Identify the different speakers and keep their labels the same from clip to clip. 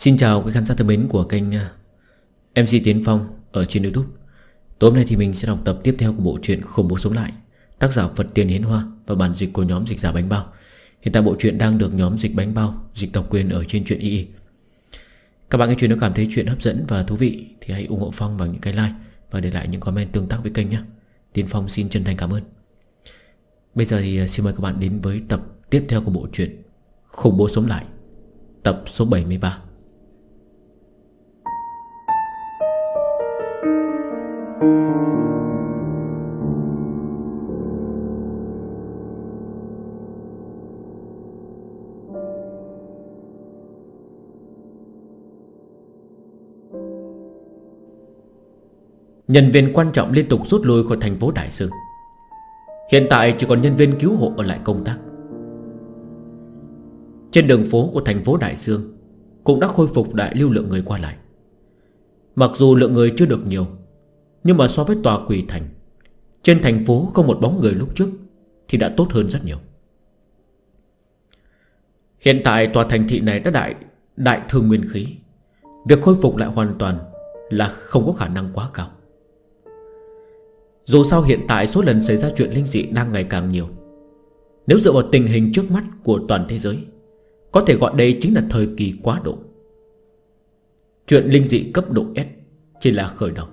Speaker 1: Xin chào quý khán giả thân mến của kênh MC Tiến Phong ở trên YouTube. Tối hôm nay thì mình sẽ đọc tập tiếp theo của bộ truyện Khủng Bố Sống Lại, tác giả Phật Tiên Hiến Hoa và bản dịch của nhóm Dịch Giả Bánh Bao. Hiện tại bộ truyện đang được nhóm Dịch Bánh Bao dịch độc quyền ở trên truyện II. Các bạn nghe chuyện nếu cảm thấy chuyện hấp dẫn và thú vị thì hãy ủng hộ Phong bằng những cái like và để lại những comment tương tác với kênh nhé. Tiến Phong xin chân thành cảm ơn. Bây giờ thì xin mời các bạn đến với tập tiếp theo của bộ truyện Khủng Bố Sống Lại, tập số 73. Nhân viên quan trọng liên tục rút lui khỏi thành phố Đại Sương. Hiện tại chỉ còn nhân viên cứu hộ ở lại công tác. Trên đường phố của thành phố Đại Sương cũng đã khôi phục đại lưu lượng người qua lại. Mặc dù lượng người chưa được nhiều, nhưng mà so với tòa Quỷ Thành, trên thành phố không một bóng người lúc trước thì đã tốt hơn rất nhiều. Hiện tại tòa thành thị này đã đại thương nguyên khí. Việc khôi phục lại hoàn toàn là không có khả năng quá cao. Dù sao hiện tại số lần xảy ra chuyện linh dị đang ngày càng nhiều. Nếu dựa vào tình hình trước mắt của toàn thế giới, có thể gọi đây chính là thời kỳ quá độ. Chuyện linh dị cấp độ S chỉ là khởi đầu.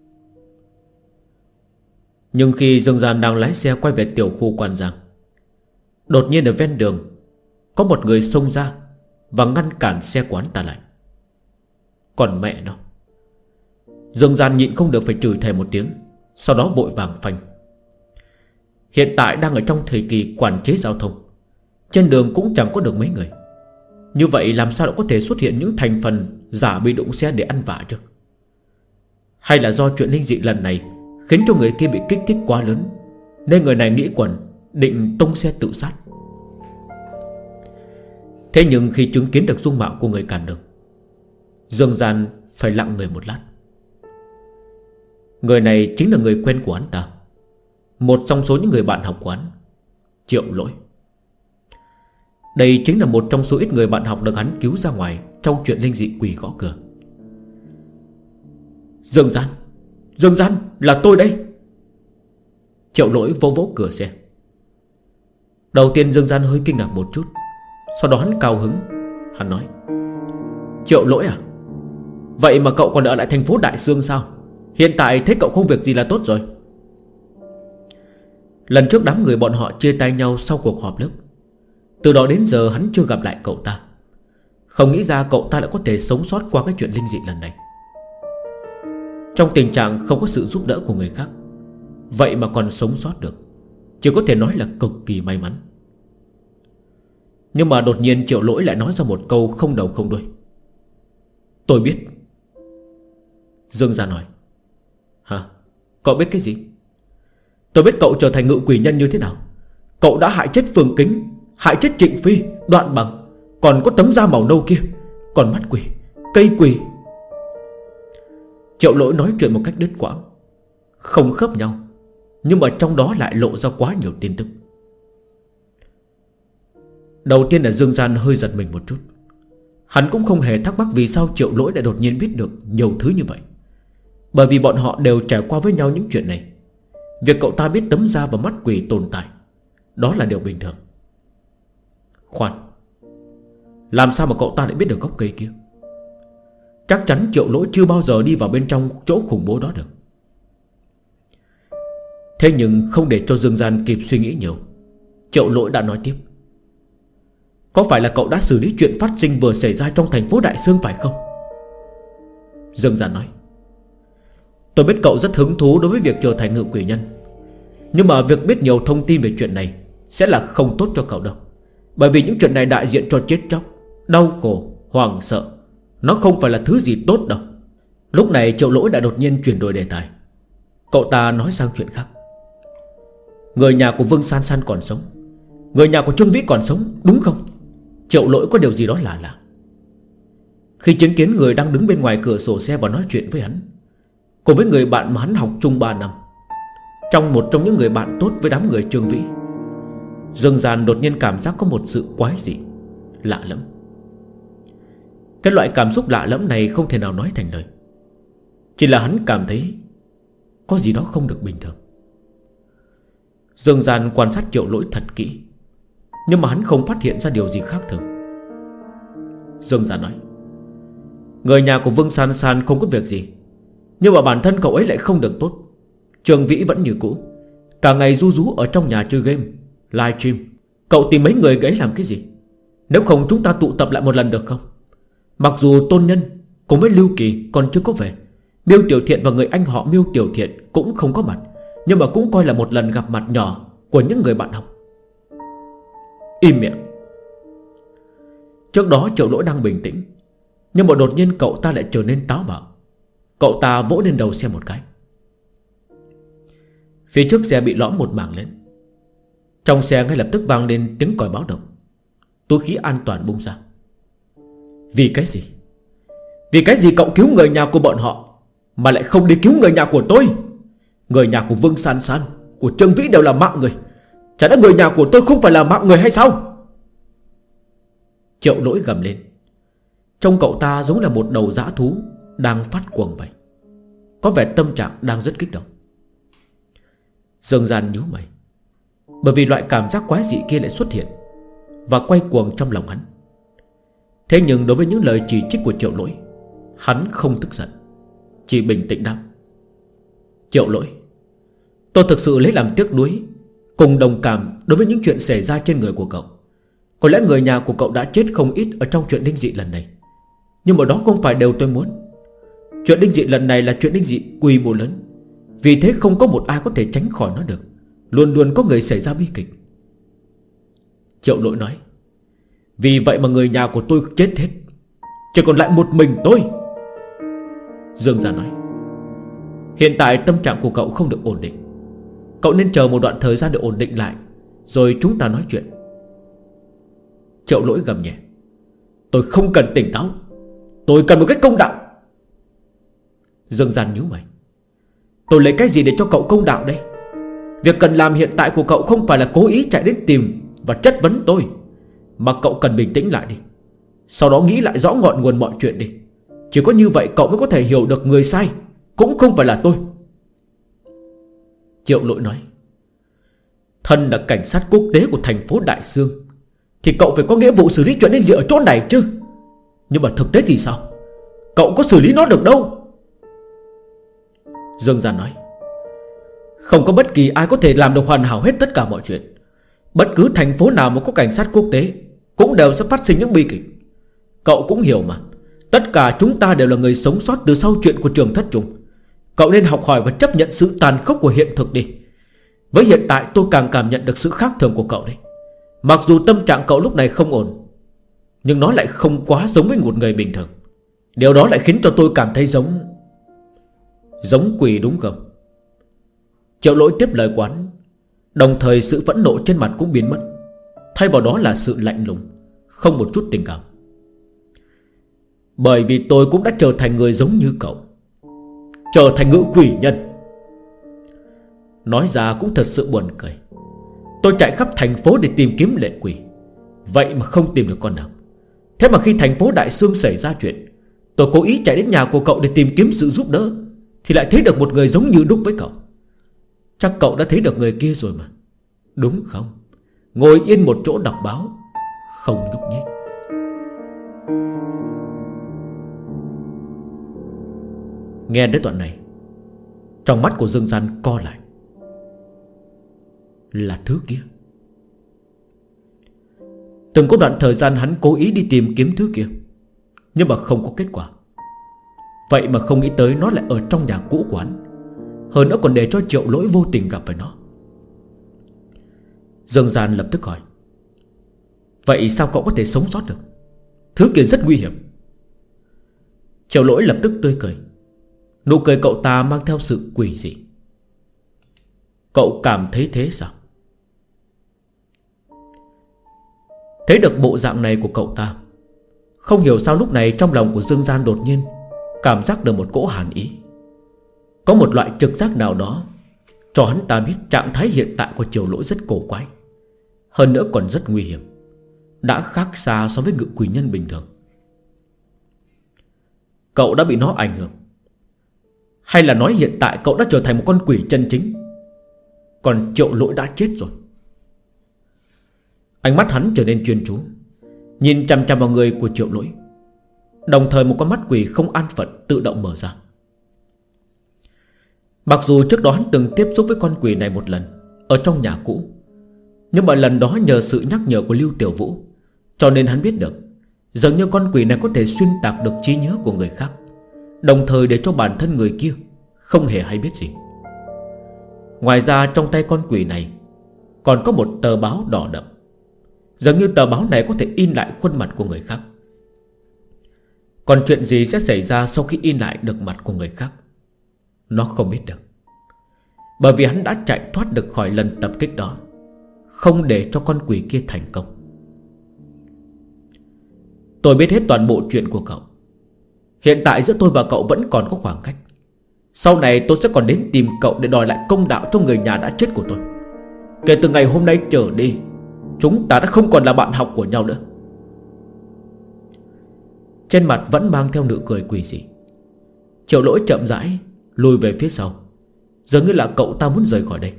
Speaker 1: Nhưng khi Dương Gian đang lái xe quay về tiểu khu Quan Giang, đột nhiên ở ven đường có một người xông ra và ngăn cản xe của hắn ta lại. Còn mẹ nó, Dương Gian nhịn không được phải chửi thề một tiếng, sau đó vội vàng phanh. Hiện tại đang ở trong thời kỳ quản chế giao thông, trên đường cũng chẳng có được mấy người. Như vậy làm sao đã có thể xuất hiện những thành phần giả bị đụng xe để ăn vạ chứ? Hay là do chuyện linh dị lần này khiến cho người kia bị kích thích quá lớn, nên người này nghĩ quẩn định tung xe tự sát? Thế nhưng khi chứng kiến được dung mạo của người cản đường, Dương Gian phải lặng người một lát. Người này chính là người quen của hắn ta, một trong số những người bạn học của hắn, Triệu Lỗi. Đây chính là một trong số ít người bạn học được hắn cứu ra ngoài trong chuyện linh dị quỷ gõ cửa. Dương Gian, là tôi đây. Triệu Lỗi vỗ vỗ cửa xe. Đầu tiên Dương Gian hơi kinh ngạc một chút, sau đó hắn cao hứng. Hắn nói: Triệu Lỗi à, vậy mà cậu còn ở lại thành phố Đại Sương sao? Hiện tại thấy cậu không việc gì là tốt rồi. Lần trước đám người bọn họ chia tay nhau sau cuộc họp lớp, từ đó đến giờ hắn chưa gặp lại cậu ta. Không nghĩ ra cậu ta lại có thể sống sót qua cái chuyện linh dị lần này. Trong tình trạng không có sự giúp đỡ của người khác, vậy mà còn sống sót được, chỉ có thể nói là cực kỳ may mắn. Nhưng mà đột nhiên Triệu Lỗi lại nói ra một câu không đầu không đuôi: Tôi biết. Dương Gia nói: Hả? Cậu biết cái gì? Tôi biết cậu trở thành ngự quỷ nhân như thế nào. Cậu đã hại chết Phương Kính, hại chết Trịnh Phi, Đoạn Bằng, còn có tấm da màu nâu kia, còn mắt quỷ, cây quỷ. Triệu Lỗi nói chuyện một cách đứt quãng, không khớp nhau, nhưng mà trong đó lại lộ ra quá nhiều tin tức. Đầu tiên là Dương Gian hơi giật mình một chút. Hắn cũng không hề thắc mắc vì sao Triệu Lỗi lại đột nhiên biết được nhiều thứ như vậy, bởi vì bọn họ đều trải qua với nhau những chuyện này. Việc cậu ta biết tấm da và mắt quỷ tồn tại, đó là điều bình thường. Khoan, làm sao mà cậu ta lại biết được gốc cây kia? Chắc chắn Triệu Lỗi chưa bao giờ đi vào bên trong chỗ khủng bố đó được. Thế nhưng không để cho Dương Gian kịp suy nghĩ nhiều, Triệu Lỗi đã nói tiếp: Có phải là cậu đã xử lý chuyện phát sinh vừa xảy ra trong thành phố Đại Sương phải không? Dương Gian nói: Tôi biết cậu rất hứng thú đối với việc trở thành ngự quỷ nhân, nhưng mà việc biết nhiều thông tin về chuyện này sẽ là không tốt cho cậu đâu. Bởi vì những chuyện này đại diện cho chết chóc, đau khổ, hoảng sợ. Nó không phải là thứ gì tốt đâu. Lúc này Triệu Lỗi đã đột nhiên chuyển đổi đề tài. Cậu ta nói sang chuyện khác: Người nhà của Vương San San còn sống, người nhà của Trương Vĩ còn sống, đúng không? Triệu Lỗi có điều gì đó lạ lạ. Khi chứng kiến người đang đứng bên ngoài cửa sổ xe và nói chuyện với hắn, cùng với người bạn mà hắn học chung 3 năm, trong một trong những người bạn tốt với đám người Trương Vĩ, Dương Gian đột nhiên cảm giác có một sự quái dị, lạ lẫm. Cái loại cảm xúc lạ lẫm này không thể nào nói thành lời. Chỉ là hắn cảm thấy có gì đó không được bình thường. Dương Gian quan sát Triệu Lỗi thật kỹ, nhưng mà hắn không phát hiện ra điều gì khác thường. Dương Gian nói: người nhà của Vương San San không có việc gì, nhưng mà bản thân cậu ấy lại không được tốt. Trường Vĩ vẫn như cũ, cả ngày ru rú ở trong nhà chơi game, livestream. Cậu tìm mấy người ấy làm cái gì? Nếu không chúng ta tụ tập lại một lần được không? Mặc dù Tôn Nhân cùng với Lưu Kỳ còn chưa có về, Miêu Tiểu Thiện và người anh họ Miêu Tiểu Thiện cũng không có mặt, nhưng mà cũng coi là một lần gặp mặt nhỏ của những người bạn học. Im miệng. Trước đó Triệu Lỗi đang bình tĩnh, nhưng mà đột nhiên cậu ta lại trở nên táo bạo. Cậu ta vỗ lên đầu xe một cái. Phía trước xe bị lõm một mảng lớn. Trong xe ngay lập tức vang lên tiếng còi báo động. Túi khí an toàn bung ra. Vì cái gì? Vì cái gì cậu cứu người nhà của bọn họ mà lại không đi cứu người nhà của tôi? Người nhà của Vương San San, của Trương Vĩ đều là mạng người. Chả lẽ người nhà của tôi không phải là mạng người hay sao? Triệu Lỗi gầm lên. Trông cậu ta giống là một đầu dã thú đang phát cuồng vậy. Có vẻ tâm trạng đang rất kích động. Dương Gian nhíu mày, bởi vì loại cảm giác quái dị kia lại xuất hiện và quay cuồng trong lòng hắn. Thế nhưng đối với những lời chỉ trích của Triệu Lỗi, hắn không tức giận, chỉ bình tĩnh đáp: Triệu Lỗi, tôi thực sự lấy làm tiếc nuối cùng đồng cảm đối với những chuyện xảy ra trên người của cậu. Có lẽ người nhà của cậu đã chết không ít ở trong chuyện linh dị lần này, nhưng mà đó không phải điều tôi muốn. Chuyện linh dị lần này là chuyện linh dị quy mô lớn, vì thế không có một ai có thể tránh khỏi nó được. Luôn luôn có người xảy ra bi kịch. Triệu Lỗi nói: vì vậy mà người nhà của tôi chết hết, chỉ còn lại một mình tôi. Dương Gia nói: hiện tại tâm trạng của cậu không được ổn định, cậu nên chờ một đoạn thời gian để ổn định lại, rồi chúng ta nói chuyện. Triệu Lỗi gầm nhẹ: tôi không cần tỉnh táo, tôi cần một cái công đạo. Dương Gian nhíu mày: tôi lấy cái gì để cho cậu công đạo đây? Việc cần làm hiện tại của cậu không phải là cố ý chạy đến tìm và chất vấn tôi, mà cậu cần bình tĩnh lại đi. Sau đó nghĩ lại rõ ngọn nguồn mọi chuyện đi. Chỉ có như vậy cậu mới có thể hiểu được người sai cũng không phải là tôi. Triệu Lỗi nói: thân là cảnh sát quốc tế của thành phố Đại Dương thì cậu phải có nghĩa vụ xử lý chuyện linh dị ở chỗ này chứ. Nhưng mà thực tế thì sao? Cậu có xử lý nó được đâu. Dương Gian nói: không có bất kỳ ai có thể làm được hoàn hảo hết tất cả mọi chuyện. Bất cứ thành phố nào mà có cảnh sát quốc tế cũng đều sẽ phát sinh những bi kịch. Cậu cũng hiểu mà, tất cả chúng ta đều là người sống sót từ sau chuyện của Trường Thất Trùng. Cậu nên học hỏi và chấp nhận sự tàn khốc của hiện thực đi. Với hiện tại tôi càng cảm nhận được sự khác thường của cậu đấy. Mặc dù tâm trạng cậu lúc này không ổn, nhưng nó lại không quá giống với một người bình thường. Điều đó lại khiến cho tôi cảm thấy giống quỷ đúng không? Triệu Lỗi tiếp lời quán, đồng thời sự phẫn nộ trên mặt cũng biến mất, thay vào đó là sự lạnh lùng, không một chút tình cảm. Bởi vì tôi cũng đã trở thành người giống như cậu, trở thành ngự quỷ nhân. Nói ra cũng thật sự buồn cười. Tôi chạy khắp thành phố để tìm kiếm lệ quỷ, vậy mà không tìm được con nào. Thế mà khi thành phố Đại Sương xảy ra chuyện, tôi cố ý chạy đến nhà của cậu để tìm kiếm sự giúp đỡ, thì lại thấy được một người giống như đúc với cậu. Chắc cậu đã thấy được người kia rồi mà, đúng không? Ngồi yên một chỗ đọc báo, không nhúc nhích. Nghe đến đoạn này, trong mắt của Dương Gian co lại. Là thứ kia. Từng có đoạn thời gian hắn cố ý đi tìm kiếm thứ kia, nhưng mà không có kết quả. Vậy mà không nghĩ tới nó lại ở trong nhà cũ của hắn, hơn nữa còn để cho Triệu Lỗi vô tình gặp phải nó. Dương Gian lập tức hỏi: vậy sao cậu có thể sống sót được? Thứ kia rất nguy hiểm. Triệu Lỗi lập tức tươi cười. Nụ cười cậu ta mang theo sự quỷ dị. Cậu cảm thấy thế sao? Thấy được bộ dạng này của cậu ta, không hiểu sao lúc này trong lòng của Dương Gian đột nhiên cảm giác được một cỗ hàn ý. Có một loại trực giác nào đó cho hắn ta biết trạng thái hiện tại của Triệu Lỗi rất cổ quái, hơn nữa còn rất nguy hiểm, đã khác xa so với ngự quỷ nhân bình thường. cậu đã bị nó ảnh hưởng, hay là nói hiện tại cậu đã trở thành một con quỷ chân chính, còn Triệu Lỗi đã chết rồi? Ánh mắt hắn trở nên chuyên chú, nhìn chằm chằm vào người của Triệu Lỗi. Đồng thời một con mắt quỷ không an phận tự động mở ra. Mặc dù trước đó hắn từng tiếp xúc với con quỷ này một lần ở trong nhà cũ, nhưng mà lần đó nhờ sự nhắc nhở của Lưu Tiểu Vũ, cho nên hắn biết được dường như con quỷ này có thể xuyên tạc được trí nhớ của người khác, đồng thời để cho bản thân người kia không hề hay biết gì. Ngoài ra trong tay con quỷ này còn có một tờ báo đỏ đậm. Dường như tờ báo này có thể in lại khuôn mặt của người khác. Còn chuyện gì sẽ xảy ra sau khi in lại được mặt của người khác, nó không biết được. Bởi vì hắn đã chạy thoát được khỏi lần tập kích đó, không để cho con quỷ kia thành công. Tôi biết hết toàn bộ chuyện của cậu. Hiện tại giữa tôi và cậu vẫn còn có khoảng cách. Sau này tôi sẽ còn đến tìm cậu để đòi lại công đạo cho người nhà đã chết của tôi. Kể từ ngày hôm nay trở đi, chúng ta đã không còn là bạn học của nhau nữa. Trên mặt vẫn mang theo nụ cười quỷ dị. Triệu Lỗi chậm rãi lùi về phía sau, dường như là cậu ta muốn rời khỏi đây.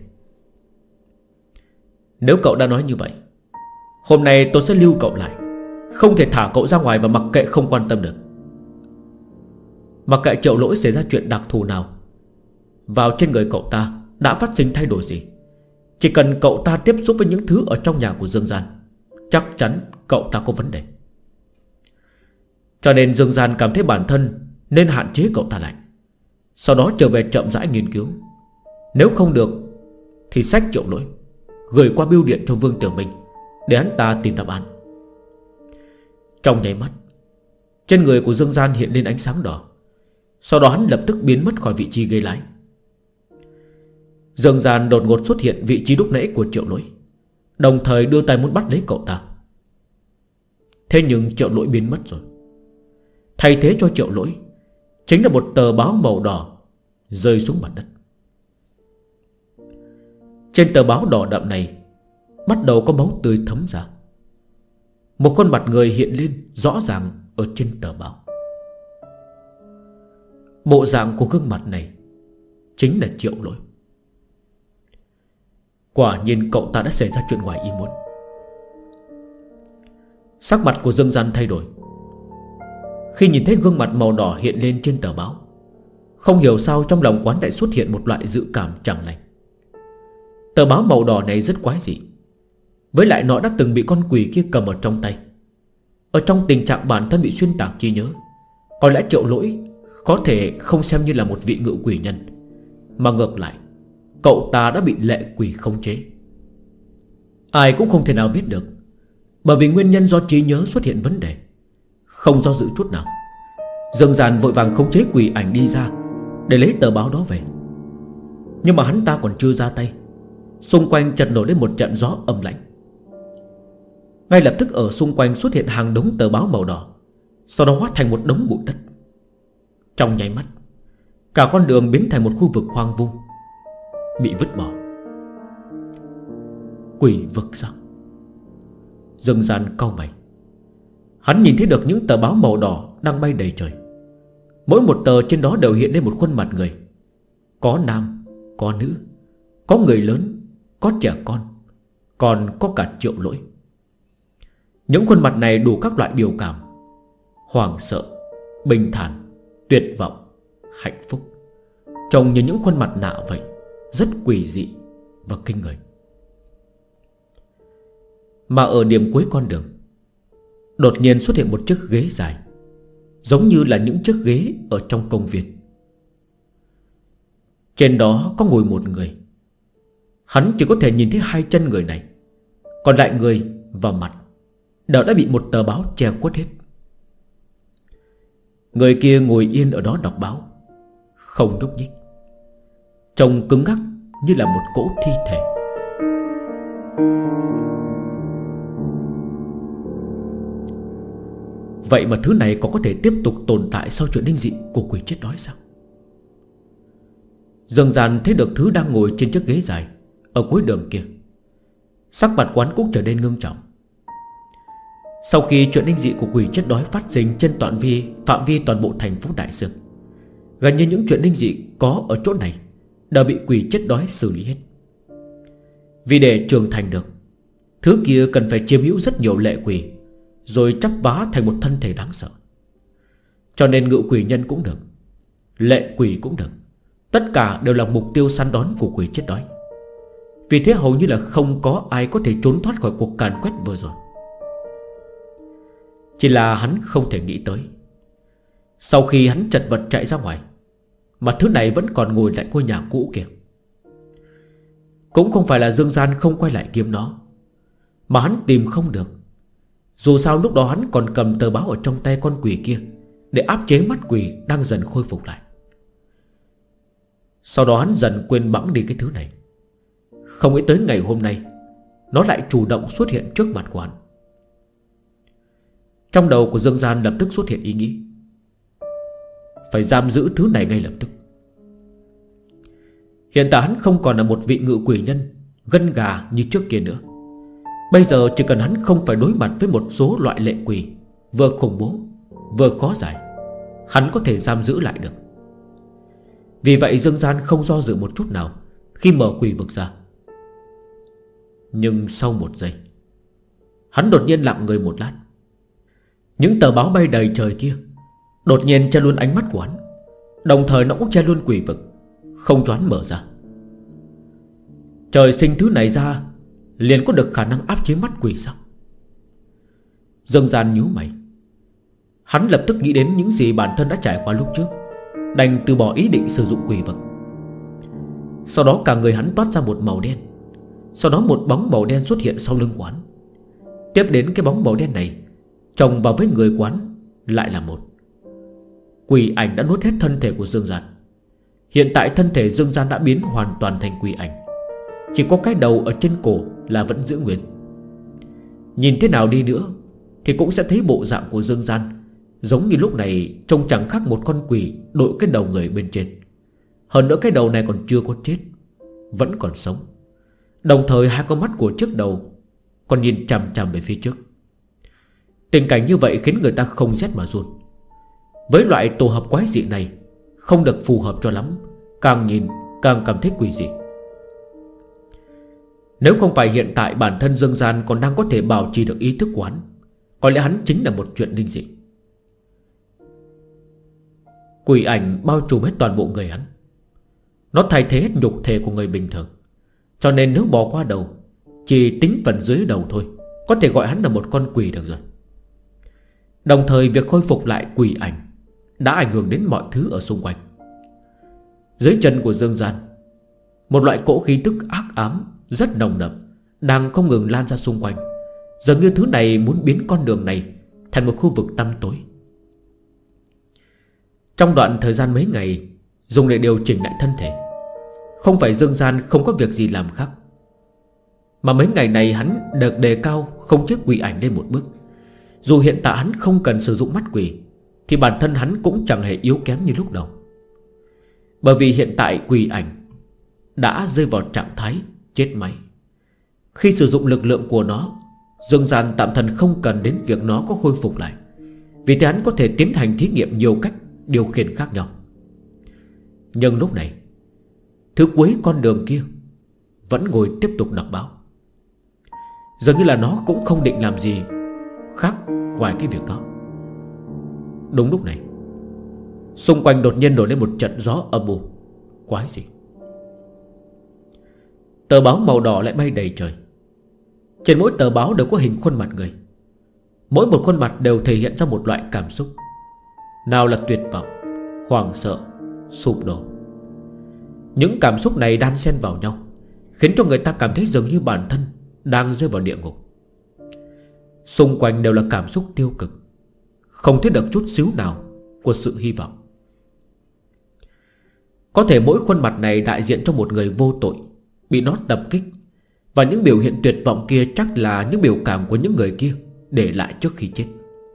Speaker 1: Nếu cậu đã nói như vậy, hôm nay tôi sẽ lưu cậu lại, không thể thả cậu ra ngoài và mặc kệ không quan tâm được. Mặc kệ Triệu Lỗi xảy ra chuyện đặc thù nào vào trên người cậu ta đã phát sinh thay đổi gì, chỉ cần cậu ta tiếp xúc với những thứ ở trong nhà của Dương Gian, chắc chắn cậu ta có vấn đề. Cho nên Dương Gian cảm thấy bản thân nên hạn chế cậu ta lại, sau đó trở về chậm rãi nghiên cứu. Nếu không được thì xách Triệu Lỗi gửi qua bưu điện cho Vương Tiểu Minh để hắn ta tìm đáp án. Trong nháy mắt, trên người của Dương Gian hiện lên ánh sáng đỏ. Sau đó hắn lập tức biến mất khỏi vị trí ghế lái. Dương Gian đột ngột xuất hiện vị trí lúc nãy của Triệu Lỗi, đồng thời đưa tay muốn bắt lấy cậu ta. Thế nhưng Triệu Lỗi biến mất rồi. Thay thế cho Triệu Lỗi chính là một tờ báo màu đỏ rơi xuống mặt đất. Trên tờ báo đỏ đậm này bắt đầu có máu tươi thấm ra. Một khuôn mặt người hiện lên rõ ràng ở trên tờ báo. Bộ dạng của gương mặt này chính là Triệu Lỗi. Quả nhiên cậu ta đã xảy ra chuyện ngoài ý muốn. Sắc mặt của Dương Gian thay đổi khi nhìn thấy gương mặt màu đỏ hiện lên trên tờ báo. Không hiểu sao trong lòng quán lại xuất hiện một loại dự cảm chẳng lành. Tờ báo màu đỏ này rất quái dị, với lại nó đã từng bị con quỷ kia cầm ở trong tay. Ở trong tình trạng bản thân bị xuyên tạc trí nhớ, có lẽ Triệu Lỗi có thể không xem như là một vị ngự quỷ nhân, mà ngược lại cậu ta đã bị lệ quỷ khống chế. Ai cũng không thể nào biết được, bởi vì nguyên nhân do trí nhớ xuất hiện vấn đề. Không do dự chút nào, Dương Gian vội vàng khống chế quỷ ảnh đi ra để lấy tờ báo đó về. Nhưng mà hắn ta còn chưa ra tay, xung quanh chợt nổi lên một trận gió âm lãnh. Ngay lập tức ở xung quanh xuất hiện hàng đống tờ báo màu đỏ, sau đó hóa thành một đống bụi đất. Trong nháy mắt, cả con đường biến thành một khu vực hoang vu, bị vứt bỏ. Quỷ vực sao? Dương Gian cau mày. Hắn nhìn thấy được những tờ báo màu đỏ đang bay đầy trời. Mỗi một tờ trên đó đều hiện lên một khuôn mặt người. Có nam, có nữ, có người lớn, có trẻ con, còn có cả Triệu Lỗi. Những khuôn mặt này đủ các loại biểu cảm: hoảng sợ, bình thản, tuyệt vọng, hạnh phúc. Trông như những khuôn mặt nạ vậy, rất quỷ dị và kinh người. Mà ở điểm cuối con đường, đột nhiên xuất hiện một chiếc ghế dài, giống như là những chiếc ghế ở trong công viên. Trên đó có ngồi một người. Hắn chỉ có thể nhìn thấy hai chân người này, còn lại người và mặt đều đã bị một tờ báo che khuất hết. Người kia ngồi yên ở đó đọc báo, không nhúc nhích, trông cứng ngắc như là một cỗ thi thể. Vậy mà thứ này còn có thể tiếp tục tồn tại sau chuyện linh dị của quỷ chết đói sao? Dương Gian thấy được thứ đang ngồi trên chiếc ghế dài ở cuối đường kia, sắc mặt quán cũng trở nên ngưng trọng. Sau khi chuyện linh dị của quỷ chết đói phát sinh trên phạm vi toàn bộ thành phố Đại Dương, gần như những chuyện linh dị có ở chỗ này đều bị quỷ chết đói xử lý hết. Vì để trưởng thành được, thứ kia cần phải chiếm hữu rất nhiều lệ quỷ, rồi chắp vá thành một thân thể đáng sợ. Cho nên ngự quỷ nhân cũng được, lệ quỷ cũng được, tất cả đều là mục tiêu săn đón của quỷ chết đói. Vì thế hầu như là không có ai có thể trốn thoát khỏi cuộc càn quét vừa rồi. Chỉ là hắn không thể nghĩ tới, sau khi hắn chật vật chạy ra ngoài, mà thứ này vẫn còn ngồi lại ngôi nhà cũ kia. Cũng không phải là Dương Gian không quay lại kiếm nó, mà hắn tìm không được. Dù sao lúc đó hắn còn cầm tờ báo ở trong tay con quỷ kia để áp chế mắt quỷ đang dần khôi phục lại. Sau đó hắn dần quên bẵng đi cái thứ này. Không nghĩ tới ngày hôm nay nó lại chủ động xuất hiện trước mặt của hắn. Trong đầu của Dương Gian lập tức xuất hiện ý nghĩ phải giam giữ thứ này ngay lập tức. Hiện tại hắn không còn là một vị ngự quỷ nhân gân gà như trước kia nữa. Bây giờ chỉ cần hắn không phải đối mặt với một số loại lệ quỷ vừa khủng bố vừa khó giải, hắn có thể giam giữ lại được. Vì vậy Dương Gian không do dự một chút nào khi mở quỷ vực ra. Nhưng sau một giây, hắn đột nhiên lặng người một lát. Những tờ báo bay đầy trời kia đột nhiên che luôn ánh mắt của hắn, đồng thời nó cũng che luôn quỷ vực, không cho hắn mở ra. Trời sinh thứ này ra liền có được khả năng áp chế mắt quỷ sao? Dương Gian nhíu mày. Hắn lập tức nghĩ đến những gì bản thân đã trải qua lúc trước, đành từ bỏ ý định sử dụng quỷ vực. Sau đó cả người hắn toát ra một màu đen. Sau đó một bóng màu đen xuất hiện sau lưng của hắn. Tiếp đến cái bóng màu đen này chồng vào với người quán lại là một quỷ ảnh đã nuốt hết thân thể của Dương Gian. Hiện tại thân thể Dương Gian đã biến hoàn toàn thành quỷ ảnh, chỉ có cái đầu ở trên cổ là vẫn giữ nguyên. Nhìn thế nào đi nữa thì cũng sẽ thấy bộ dạng của Dương Gian giống như lúc này trông chẳng khác một con quỷ đội cái đầu người bên trên. Hơn nữa cái đầu này còn chưa có chết, vẫn còn sống. Đồng thời hai con mắt của trước đầu còn nhìn chằm chằm về phía trước. Tình cảnh như vậy khiến người ta không rét mà run. Với loại tổ hợp quái dị này không được phù hợp cho lắm, càng nhìn càng cảm thấy quỷ dị. Nếu không phải hiện tại bản thân Dương Gian còn đang có thể bảo trì được ý thức của hắn, có lẽ hắn chính là một chuyện linh dị. Quỷ ảnh bao trùm hết toàn bộ người hắn. Nó thay thế hết nhục thể của người bình thường. Cho nên nếu bỏ qua đầu, chỉ tính phần dưới đầu thôi, có thể gọi hắn là một con quỷ được rồi. Đồng thời việc khôi phục lại quỷ ảnh đã ảnh hưởng đến mọi thứ ở xung quanh. Dưới chân của Dương Gian, một loại cỗ khí tức ác ám rất nồng đậm đang không ngừng lan ra xung quanh, dường như thứ này muốn biến con đường này thành một khu vực tăm tối. Trong đoạn thời gian mấy ngày dùng để điều chỉnh lại thân thể, không phải Dương Gian không có việc gì làm khác, mà mấy ngày này hắn được đề cao không chế quỷ ảnh lên một bước. Dù hiện tại hắn không cần sử dụng mắt quỷ, thì bản thân hắn cũng chẳng hề yếu kém như lúc đầu. Bởi vì hiện tại quỷ ảnh đã rơi vào trạng thái chết máy. Khi sử dụng lực lượng của nó, Dương Gian tạm thời không cần đến việc nó có khôi phục lại. Vì thế hắn có thể tiến hành thí nghiệm nhiều cách điều khiển khác nhau. Nhưng lúc này, thứ cuối con đường kia vẫn ngồi tiếp tục đọc báo. Dường như là nó cũng không định làm gì khác ngoài cái việc đó. Đúng lúc này, xung quanh đột nhiên nổi lên một trận gió âm u. Quái gì? Tờ báo màu đỏ lại bay đầy trời. Trên mỗi tờ báo đều có hình khuôn mặt người. Mỗi một khuôn mặt đều thể hiện ra một loại cảm xúc. Nào là tuyệt vọng, hoảng sợ, sụp đổ. Những cảm xúc này đan xen vào nhau, khiến cho người ta cảm thấy dường như bản thân đang rơi vào địa ngục. Xung quanh đều là cảm xúc tiêu cực, không thấy được chút xíu nào của sự hy vọng. Có thể mỗi khuôn mặt này đại diện cho một người vô tội bị nó tập kích, và những biểu hiện tuyệt vọng kia chắc là những biểu cảm của những người kia để lại trước khi chết.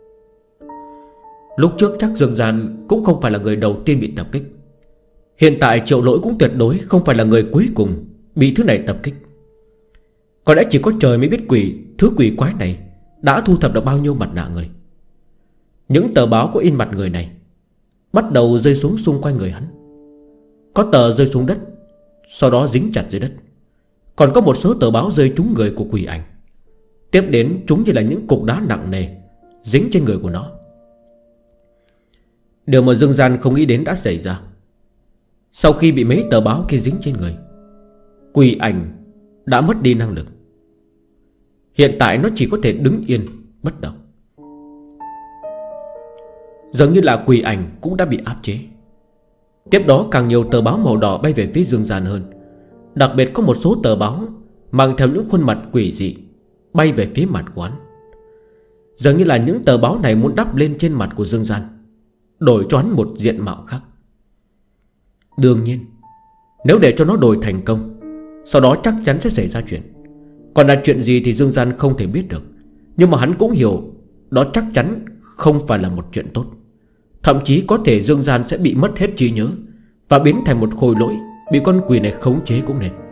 Speaker 1: Lúc trước chắc Dương Gian cũng không phải là người đầu tiên bị tập kích. Hiện tại Triệu Lỗi cũng tuyệt đối không phải là người cuối cùng bị thứ này tập kích. Có lẽ chỉ có trời mới biết thứ quỷ quái này đã thu thập được bao nhiêu mặt nạ người. Những tờ báo có in mặt người này bắt đầu rơi xuống xung quanh người hắn. Có tờ rơi xuống đất, sau đó dính chặt dưới đất. Còn có một số tờ báo rơi trúng người của quỷ ảnh. Tiếp đến chúng như là những cục đá nặng nề dính trên người của nó. Điều mà Dương Gian không nghĩ đến đã xảy ra. Sau khi bị mấy tờ báo kia dính trên người, quỷ ảnh đã mất đi năng lực. Hiện tại nó chỉ có thể đứng yên bất động. Dường như là quỷ ảnh cũng đã bị áp chế. Tiếp đó càng nhiều tờ báo màu đỏ bay về phía Dương Gian hơn. Đặc biệt có một số tờ báo mang theo những khuôn mặt quỷ dị bay về phía mặt của hắn. Dường như là những tờ báo này muốn đắp lên trên mặt của Dương Gian, đổi cho hắn một diện mạo khác. Đương nhiên, nếu để cho nó đổi thành công, sau đó chắc chắn sẽ xảy ra chuyện. Còn là chuyện gì thì Dương Gian không thể biết được. Nhưng mà hắn cũng hiểu đó chắc chắn không phải là một chuyện tốt. Thậm chí có thể Dương Gian sẽ bị mất hết trí nhớ và biến thành một khối lỗi, bị con quỷ này khống chế cũng nên.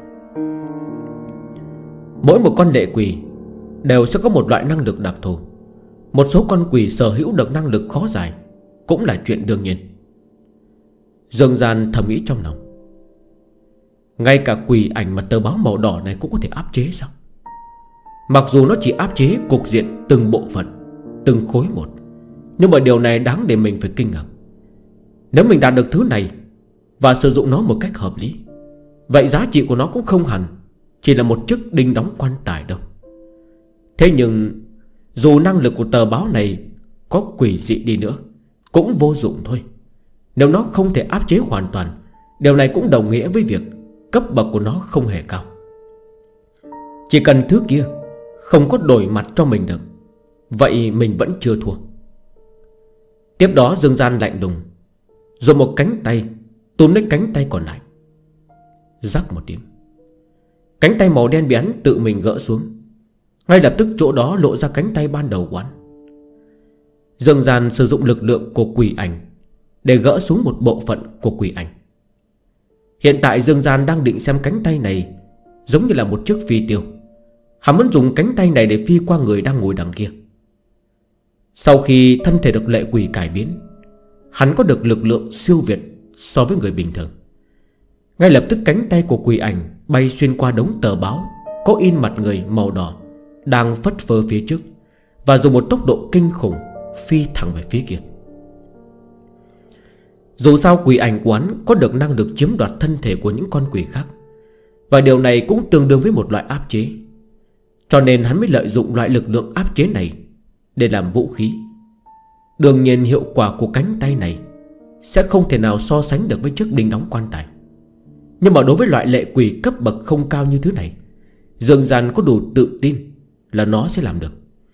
Speaker 1: Mỗi một con lệ quỷ đều sẽ có một loại năng lực đặc thù. Một số con quỷ sở hữu được năng lực khó giải cũng là chuyện đương nhiên. Dương Gian thầm nghĩ trong lòng, ngay cả quỷ ảnh mà tờ báo màu đỏ này cũng có thể áp chế sao? Mặc dù nó chỉ áp chế cục diện từng bộ phận, từng khối một, nhưng mà điều này đáng để mình phải kinh ngạc. Nếu mình đạt được thứ này và sử dụng nó một cách hợp lý, vậy giá trị của nó cũng không hẳn chỉ là một chiếc đinh đóng quan tài đâu. Thế nhưng dù năng lực của tờ báo này có quỷ dị đi nữa cũng vô dụng thôi. Nếu nó không thể áp chế hoàn toàn, điều này cũng đồng nghĩa với việc cấp bậc của nó không hề cao. Chỉ cần thứ kia không có đổi mặt cho mình được, vậy mình vẫn chưa thua. Tiếp đó Dương Gian lạnh lùng, rồi một cánh tay túm lấy cánh tay còn lại. Rắc một tiếng, cánh tay màu đen bị hắn tự mình gỡ xuống. Ngay lập tức chỗ đó lộ ra cánh tay ban đầu của hắn. Dương Gian sử dụng lực lượng của quỷ ảnh để gỡ xuống một bộ phận của quỷ ảnh. Hiện tại Dương Gian đang định xem cánh tay này giống như là một chiếc phi tiêu. Hắn muốn dùng cánh tay này để phi qua người đang ngồi đằng kia. Sau khi thân thể được lệ quỷ cải biến, hắn có được lực lượng siêu việt so với người bình thường. Ngay lập tức cánh tay của quỷ ảnh bay xuyên qua đống tờ báo có in mặt người màu đỏ đang phất phơ phía trước, và dùng một tốc độ kinh khủng phi thẳng về phía kia. Dù sao quỷ ảnh của hắn có được năng lực chiếm đoạt thân thể của những con quỷ khác, và điều này cũng tương đương với một loại áp chế. Cho nên hắn mới lợi dụng loại lực lượng áp chế này để làm vũ khí. Đương nhiên hiệu quả của cánh tay này sẽ không thể nào so sánh được với chiếc đinh đóng quan tài. Nhưng mà đối với loại lệ quỷ cấp bậc không cao như thứ này, Dương Gian có đủ tự tin là nó sẽ làm được.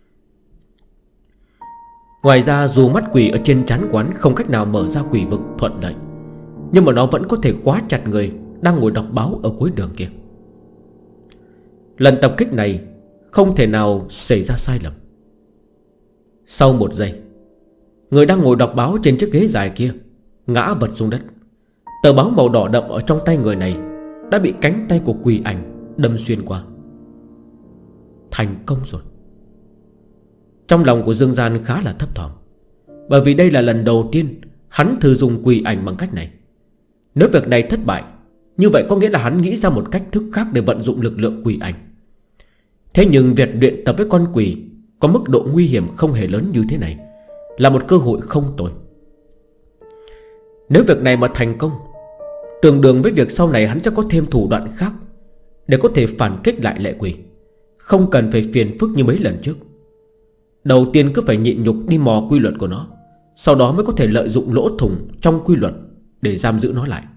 Speaker 1: Ngoài ra dù mắt quỷ ở trên trán quán không cách nào mở ra quỷ vực thuận lợi, nhưng mà nó vẫn có thể khóa chặt người đang ngồi đọc báo ở cuối đường kia. Lần tập kích này không thể nào xảy ra sai lầm. Sau một giây, người đang ngồi đọc báo trên chiếc ghế dài kia ngã vật xuống đất. Tờ báo màu đỏ đậm ở trong tay người này đã bị cánh tay của quỷ ảnh đâm xuyên qua. Thành công rồi. Trong lòng của Dương Gian khá là thấp thỏm, bởi vì đây là lần đầu tiên hắn thử dùng quỷ ảnh bằng cách này. Nếu việc này thất bại, như vậy có nghĩa là hắn nghĩ ra một cách thức khác để vận dụng lực lượng quỷ ảnh. Thế nhưng việc luyện tập với con quỷ có mức độ nguy hiểm không hề lớn như thế này là một cơ hội không tồi. Nếu việc này mà thành công, tương đương với việc sau này hắn sẽ có thêm thủ đoạn khác để có thể phản kích lại lệ quỷ, không cần phải phiền phức như mấy lần trước. Đầu tiên cứ phải nhịn nhục đi mò quy luật của nó, sau đó mới có thể lợi dụng lỗ thủng trong quy luật để giam giữ nó lại.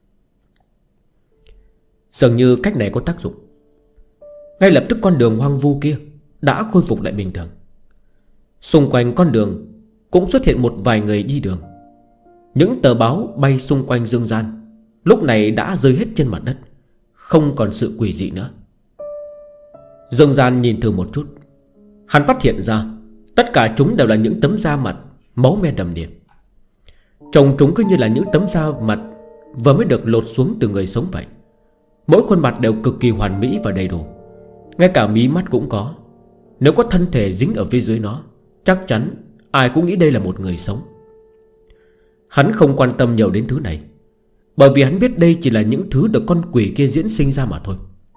Speaker 1: Dường như cách này có tác dụng. Ngay lập tức con đường hoang vu kia đã khôi phục lại bình thường. Xung quanh con đường cũng xuất hiện một vài người đi đường. Những tờ báo bay xung quanh Dương Gian lúc này đã rơi hết trên mặt đất, không còn sự quỷ dị nữa. Dương Gian nhìn thử một chút, hắn phát hiện ra tất cả chúng đều là những tấm da mặt máu me đầm đìa. Trông chúng cứ như là những tấm da mặt vừa mới được lột xuống từ người sống vậy. Mỗi khuôn mặt đều cực kỳ hoàn mỹ và đầy đủ, ngay cả mí mắt cũng có. Nếu có thân thể dính ở phía dưới nó, chắc chắn ai cũng nghĩ đây là một người sống. Hắn không quan tâm nhiều đến thứ này, bởi vì hắn biết đây chỉ là những thứ được con quỷ kia diễn sinh ra mà thôi.